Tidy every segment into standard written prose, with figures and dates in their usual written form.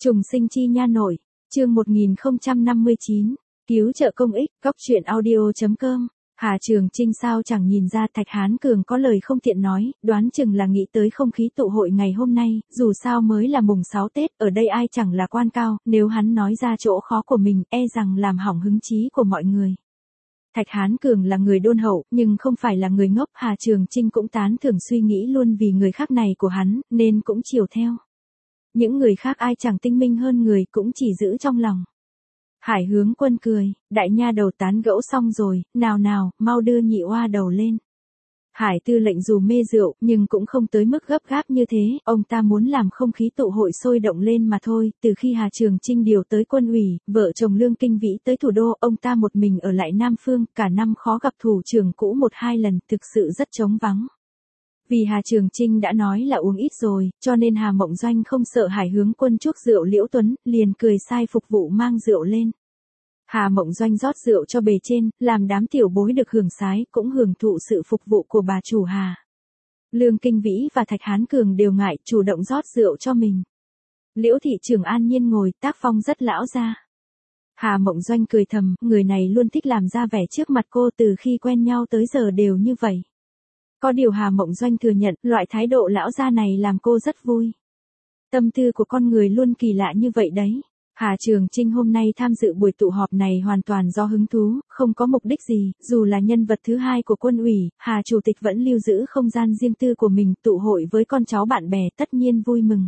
Trùng sinh chi nha nội, chương 1059, cứu trợ công ích, góc truyện audio.com. Hà Trường Chinh sao chẳng nhìn ra Thạch Hán Cường có lời không tiện nói, đoán chừng là nghĩ tới không khí tụ hội ngày hôm nay, dù sao mới là mùng 6 Tết, ở đây ai chẳng là quan cao, nếu hắn nói ra chỗ khó của mình, e rằng làm hỏng hứng chí của mọi người. Thạch Hán Cường là người đôn hậu, nhưng không phải là người ngốc, Hà Trường Chinh cũng tán thưởng suy nghĩ luôn vì người khác này của hắn, nên cũng chiều theo. Những người khác ai chẳng tinh minh hơn người cũng chỉ giữ trong lòng. Hải Hướng Quân cười, đại nha đầu tán gẫu xong rồi, nào, mau đưa nhị oa đầu lên. Hải Tư lệnh dù mê rượu, nhưng cũng không tới mức gấp gáp như thế, ông ta muốn làm không khí tụ hội sôi động lên mà thôi. Từ khi Hà Trường Chinh điều tới quân ủy, vợ chồng Lương Kinh Vĩ tới thủ đô, ông ta một mình ở lại Nam Phương, cả năm khó gặp thủ trưởng cũ 1-2 lần, thực sự rất trống vắng. Vì Hà Trường Chinh đã nói là uống ít rồi, cho nên Hà Mộng Doanh không sợ Hải Hướng Quân chuốc rượu Liễu Tuấn, liền cười sai phục vụ mang rượu lên. Hà Mộng Doanh rót rượu cho bề trên, làm đám tiểu bối được hưởng sái, cũng hưởng thụ sự phục vụ của bà chủ Hà. Lương Kinh Vĩ và Thạch Hán Cường đều ngại, chủ động rót rượu cho mình. Liễu thị trưởng an nhiên ngồi, tác phong rất lão gia. Hà Mộng Doanh cười thầm, người này luôn thích làm ra vẻ trước mặt cô, từ khi quen nhau tới giờ đều như vậy. Có điều Hà Mộng Doanh thừa nhận, loại thái độ lão gia này làm cô rất vui. Tâm tư của con người luôn kỳ lạ như vậy đấy. Hà Trường Chinh hôm nay tham dự buổi tụ họp này hoàn toàn do hứng thú, không có mục đích gì, dù là nhân vật thứ hai của quân ủy, Hà Chủ tịch vẫn lưu giữ không gian riêng tư của mình, tụ hội với con cháu bạn bè tất nhiên vui mừng.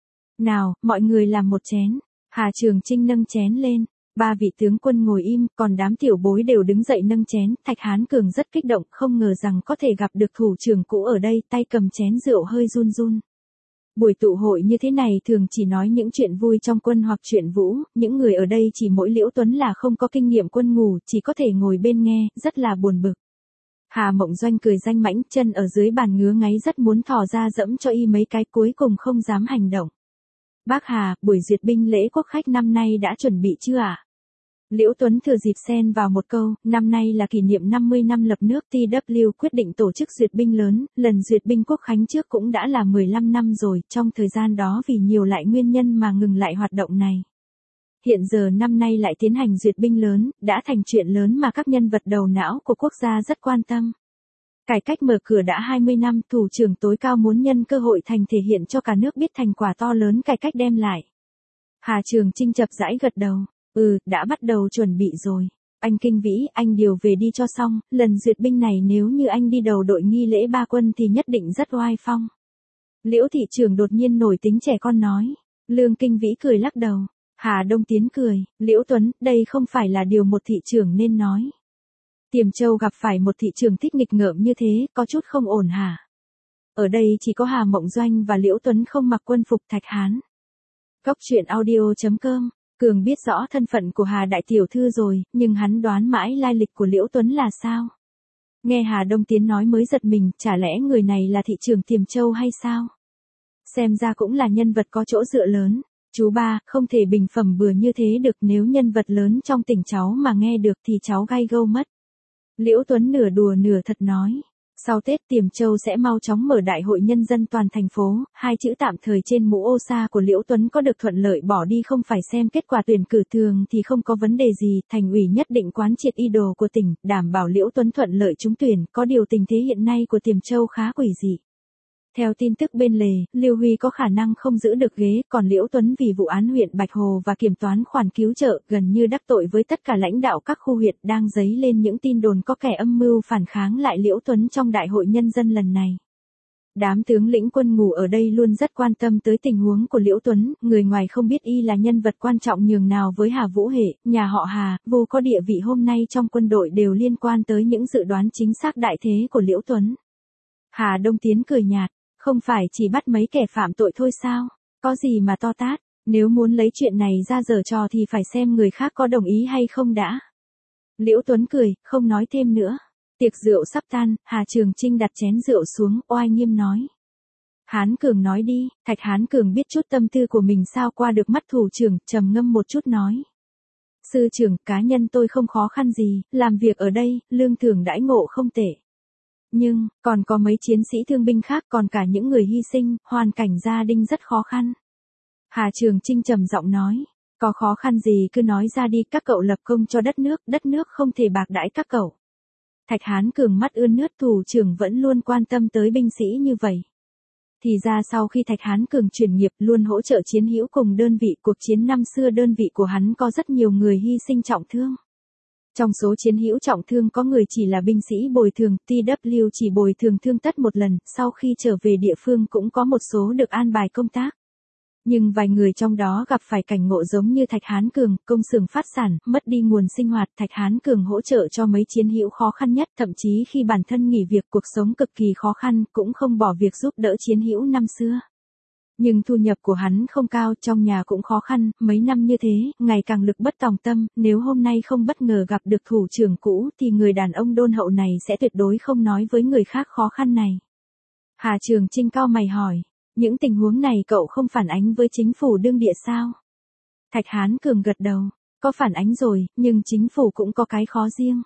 Nào, mọi người làm một chén. Hà Trường Chinh nâng chén lên. 3 vị tướng quân ngồi im, còn đám tiểu bối đều đứng dậy nâng chén. Thạch Hán Cường rất kích động, không ngờ rằng có thể gặp được thủ trưởng cũ ở đây, tay cầm chén rượu hơi run run. Buổi tụ hội như thế này thường chỉ nói những chuyện vui trong quân hoặc chuyện vũ, những người ở đây chỉ mỗi Liễu Tuấn là không có kinh nghiệm quân ngũ, chỉ có thể ngồi bên nghe, rất là buồn bực. Hà Mộng Doanh cười danh mãnh, chân ở dưới bàn ngứa ngáy rất muốn thò ra dẫm cho y mấy cái, cuối cùng không dám hành động. Bác Hà, buổi duyệt binh lễ quốc khách năm nay đã chuẩn bị chưa ạ? Liễu Tuấn thừa dịp xen vào một câu, năm nay là kỷ niệm 50 năm lập nước, TW quyết định tổ chức duyệt binh lớn, lần duyệt binh quốc khánh trước cũng đã là 15 năm rồi, trong thời gian đó vì nhiều lại nguyên nhân mà ngừng lại hoạt động này. Hiện giờ năm nay lại tiến hành duyệt binh lớn, đã thành chuyện lớn mà các nhân vật đầu não của quốc gia rất quan tâm. Cải cách mở cửa đã 20 năm, thủ trưởng tối cao muốn nhân cơ hội thành thể hiện cho cả nước biết thành quả to lớn cải cách đem lại. Hà Trường Chinh chập rãi gật đầu. Đã bắt đầu chuẩn bị rồi. Anh Kinh Vĩ, anh điều về đi cho xong, lần duyệt binh này nếu như anh đi đầu đội nghi lễ ba quân thì nhất định rất oai phong. Liễu thị trưởng đột nhiên nổi tính trẻ con nói. Lương Kinh Vĩ cười lắc đầu. Hà Đông Tiến cười, Liễu Tuấn, đây không phải là điều một thị trưởng nên nói. Tiềm Châu gặp phải một thị trưởng thích nghịch ngợm như thế, có chút không ổn hả? Ở đây chỉ có Hà Mộng Doanh và Liễu Tuấn không mặc quân phục Thạch Hán. Góc truyện audio.com. Cường biết rõ thân phận của Hà đại tiểu thư rồi, nhưng hắn đoán mãi lai lịch của Liễu Tuấn là sao? Nghe Hà Đông Tiến nói mới giật mình, chả lẽ người này là thị trưởng Tiềm Châu hay sao? Xem ra cũng là nhân vật có chỗ dựa lớn. Chú ba, không thể bình phẩm bừa như thế được, nếu nhân vật lớn trong tỉnh cháu mà nghe được thì cháu gay gâu mất. Liễu Tuấn nửa đùa nửa thật nói. Sau Tết Tiềm Châu sẽ mau chóng mở đại hội nhân dân toàn thành phố, 2 chữ tạm thời trên mũ ô sa của Liễu Tuấn có được thuận lợi bỏ đi, không phải xem kết quả tuyển cử thường thì không có vấn đề gì, thành ủy nhất định quán triệt ý đồ của tỉnh, đảm bảo Liễu Tuấn thuận lợi trúng tuyển, có điều tình thế hiện nay của Tiềm Châu khá quỷ dị. Theo tin tức bên lề, Lưu Huy có khả năng không giữ được ghế, còn Liễu Tuấn vì vụ án huyện Bạch Hồ và kiểm toán khoản cứu trợ gần như đắc tội với tất cả lãnh đạo các khu huyện, đang dấy lên những tin đồn có kẻ âm mưu phản kháng lại Liễu Tuấn trong đại hội nhân dân lần này. Đám tướng lĩnh quân ngũ ở đây luôn rất quan tâm tới tình huống của Liễu Tuấn, người ngoài không biết y là nhân vật quan trọng nhường nào với Hà Vũ Hệ, nhà họ Hà, vô có địa vị hôm nay trong quân đội đều liên quan tới những dự đoán chính xác đại thế của Liễu Tuấn. Hà Đông Tiến cười nhạt. Không phải chỉ bắt mấy kẻ phạm tội thôi sao? Có gì mà to tát? Nếu muốn lấy chuyện này ra giở trò thì phải xem người khác có đồng ý hay không đã. Liễu Tuấn cười, không nói thêm nữa. Tiệc rượu sắp tan, Hà Trường Chinh đặt chén rượu xuống, oai nghiêm nói. Hán Cường nói đi. Thạch Hán Cường biết chút tâm tư của mình sao qua được mắt thủ trưởng, trầm ngâm một chút nói. Sư trưởng, cá nhân tôi không khó khăn gì, làm việc ở đây, lương thưởng đãi ngộ không tệ. Nhưng, còn có mấy chiến sĩ thương binh khác, còn cả những người hy sinh, hoàn cảnh gia đình rất khó khăn. Hà Trường Chinh trầm giọng nói, có khó khăn gì cứ nói ra đi, các cậu lập công cho đất nước không thể bạc đãi các cậu. Thạch Hán Cường mắt ươn nước, thủ trưởng vẫn luôn quan tâm tới binh sĩ như vậy. Thì ra sau khi Thạch Hán Cường chuyển nghiệp luôn hỗ trợ chiến hữu cùng đơn vị, cuộc chiến năm xưa đơn vị của hắn có rất nhiều người hy sinh trọng thương. Trong số chiến hữu trọng thương có người chỉ là binh sĩ bồi thường, TW chỉ bồi thường thương tất một lần, sau khi trở về địa phương cũng có một số được an bài công tác. Nhưng vài người trong đó gặp phải cảnh ngộ giống như Thạch Hán Cường, công xưởng phát sản, mất đi nguồn sinh hoạt, Thạch Hán Cường hỗ trợ cho mấy chiến hữu khó khăn nhất, thậm chí khi bản thân nghỉ việc cuộc sống cực kỳ khó khăn, cũng không bỏ việc giúp đỡ chiến hữu năm xưa. Nhưng thu nhập của hắn không cao, trong nhà cũng khó khăn, mấy năm như thế, ngày càng lực bất tòng tâm, nếu hôm nay không bất ngờ gặp được thủ trưởng cũ thì người đàn ông đôn hậu này sẽ tuyệt đối không nói với người khác khó khăn này. Hà Trường Chinh cau mày hỏi, những tình huống này cậu không phản ánh với chính phủ đương địa sao? Thạch Hán Cường gật đầu, có phản ánh rồi, nhưng chính phủ cũng có cái khó riêng.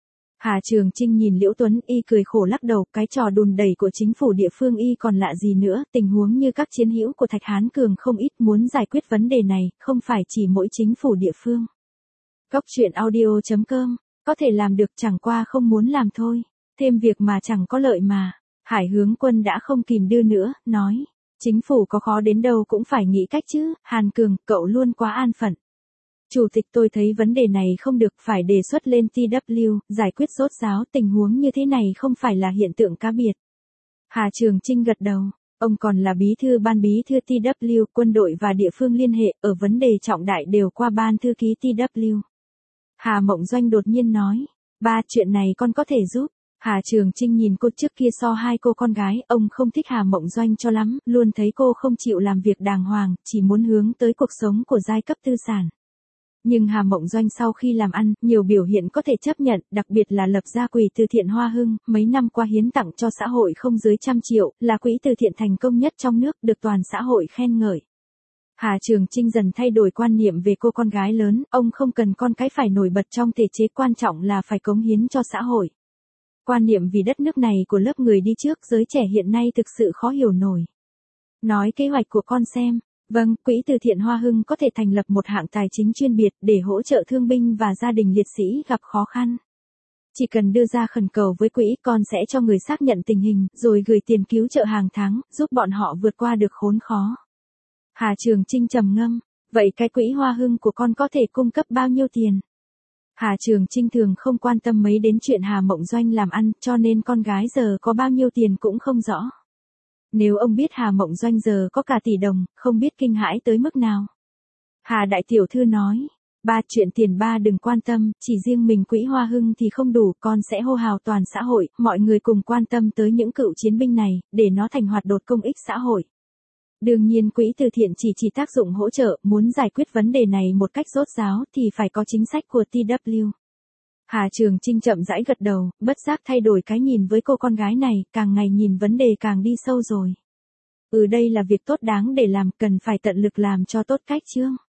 Hà Trường Chinh nhìn Liễu Tuấn Y cười khổ lắc đầu, cái trò đùn đẩy của chính phủ địa phương Y còn lạ gì nữa, tình huống như các chiến hữu của Thạch Hán Cường không ít, muốn giải quyết vấn đề này, không phải chỉ mỗi chính phủ địa phương. Góc truyện audio.com, có thể làm được, chẳng qua không muốn làm thôi, thêm việc mà chẳng có lợi mà. Hải Hướng Quân đã không kìm đưa nữa, nói, chính phủ có khó đến đâu cũng phải nghĩ cách chứ, Hàn Cường, cậu luôn quá an phận. Chủ tịch, tôi thấy vấn đề này không được, phải đề xuất lên TW, giải quyết rốt ráo, tình huống như thế này không phải là hiện tượng cá biệt. Hà Trường Chinh gật đầu, ông còn là bí thư ban bí thư TW, quân đội và địa phương liên hệ, ở vấn đề trọng đại đều qua ban thư ký TW. Hà Mộng Doanh đột nhiên nói, ba, chuyện này con có thể giúp. Hà Trường Chinh nhìn cô, trước kia so hai cô con gái, ông không thích Hà Mộng Doanh cho lắm, luôn thấy cô không chịu làm việc đàng hoàng, chỉ muốn hướng tới cuộc sống của giai cấp tư sản. Nhưng Hà Mộng Doanh sau khi làm ăn, nhiều biểu hiện có thể chấp nhận, đặc biệt là lập ra quỹ từ thiện Hoa Hưng, mấy năm qua hiến tặng cho xã hội không dưới 100 triệu, là quỹ từ thiện thành công nhất trong nước, được toàn xã hội khen ngợi. Hà Trường Chinh dần thay đổi quan niệm về cô con gái lớn, ông không cần con cái phải nổi bật trong thể chế, quan trọng là phải cống hiến cho xã hội. Quan niệm vì đất nước này của lớp người đi trước giới trẻ hiện nay thực sự khó hiểu nổi. Nói kế hoạch của con xem. Vâng, quỹ từ thiện Hoa Hưng có thể thành lập một hạng tài chính chuyên biệt để hỗ trợ thương binh và gia đình liệt sĩ gặp khó khăn. Chỉ cần đưa ra khẩn cầu với quỹ, con sẽ cho người xác nhận tình hình, rồi gửi tiền cứu trợ hàng tháng, giúp bọn họ vượt qua được khốn khó. Hà Trường Chinh trầm ngâm, vậy cái quỹ Hoa Hưng của con có thể cung cấp bao nhiêu tiền? Hà Trường Chinh thường không quan tâm mấy đến chuyện Hà Mộng Doanh làm ăn, cho nên con gái giờ có bao nhiêu tiền cũng không rõ. Nếu ông biết Hà Mộng Doanh giờ có cả tỷ đồng, không biết kinh hãi tới mức nào. Hà đại tiểu thư nói, ba, chuyện tiền ba đừng quan tâm, chỉ riêng mình quỹ Hoa Hưng thì không đủ, con sẽ hô hào toàn xã hội, mọi người cùng quan tâm tới những cựu chiến binh này, để nó thành hoạt động công ích xã hội. Đương nhiên quỹ từ thiện chỉ tác dụng hỗ trợ, muốn giải quyết vấn đề này một cách rốt ráo thì phải có chính sách của TW. Hà Trường Chinh chậm rãi gật đầu, bất giác thay đổi cái nhìn với cô con gái này, càng ngày nhìn vấn đề càng đi sâu rồi. Đây là việc tốt đáng để làm, cần phải tận lực làm cho tốt cách chương.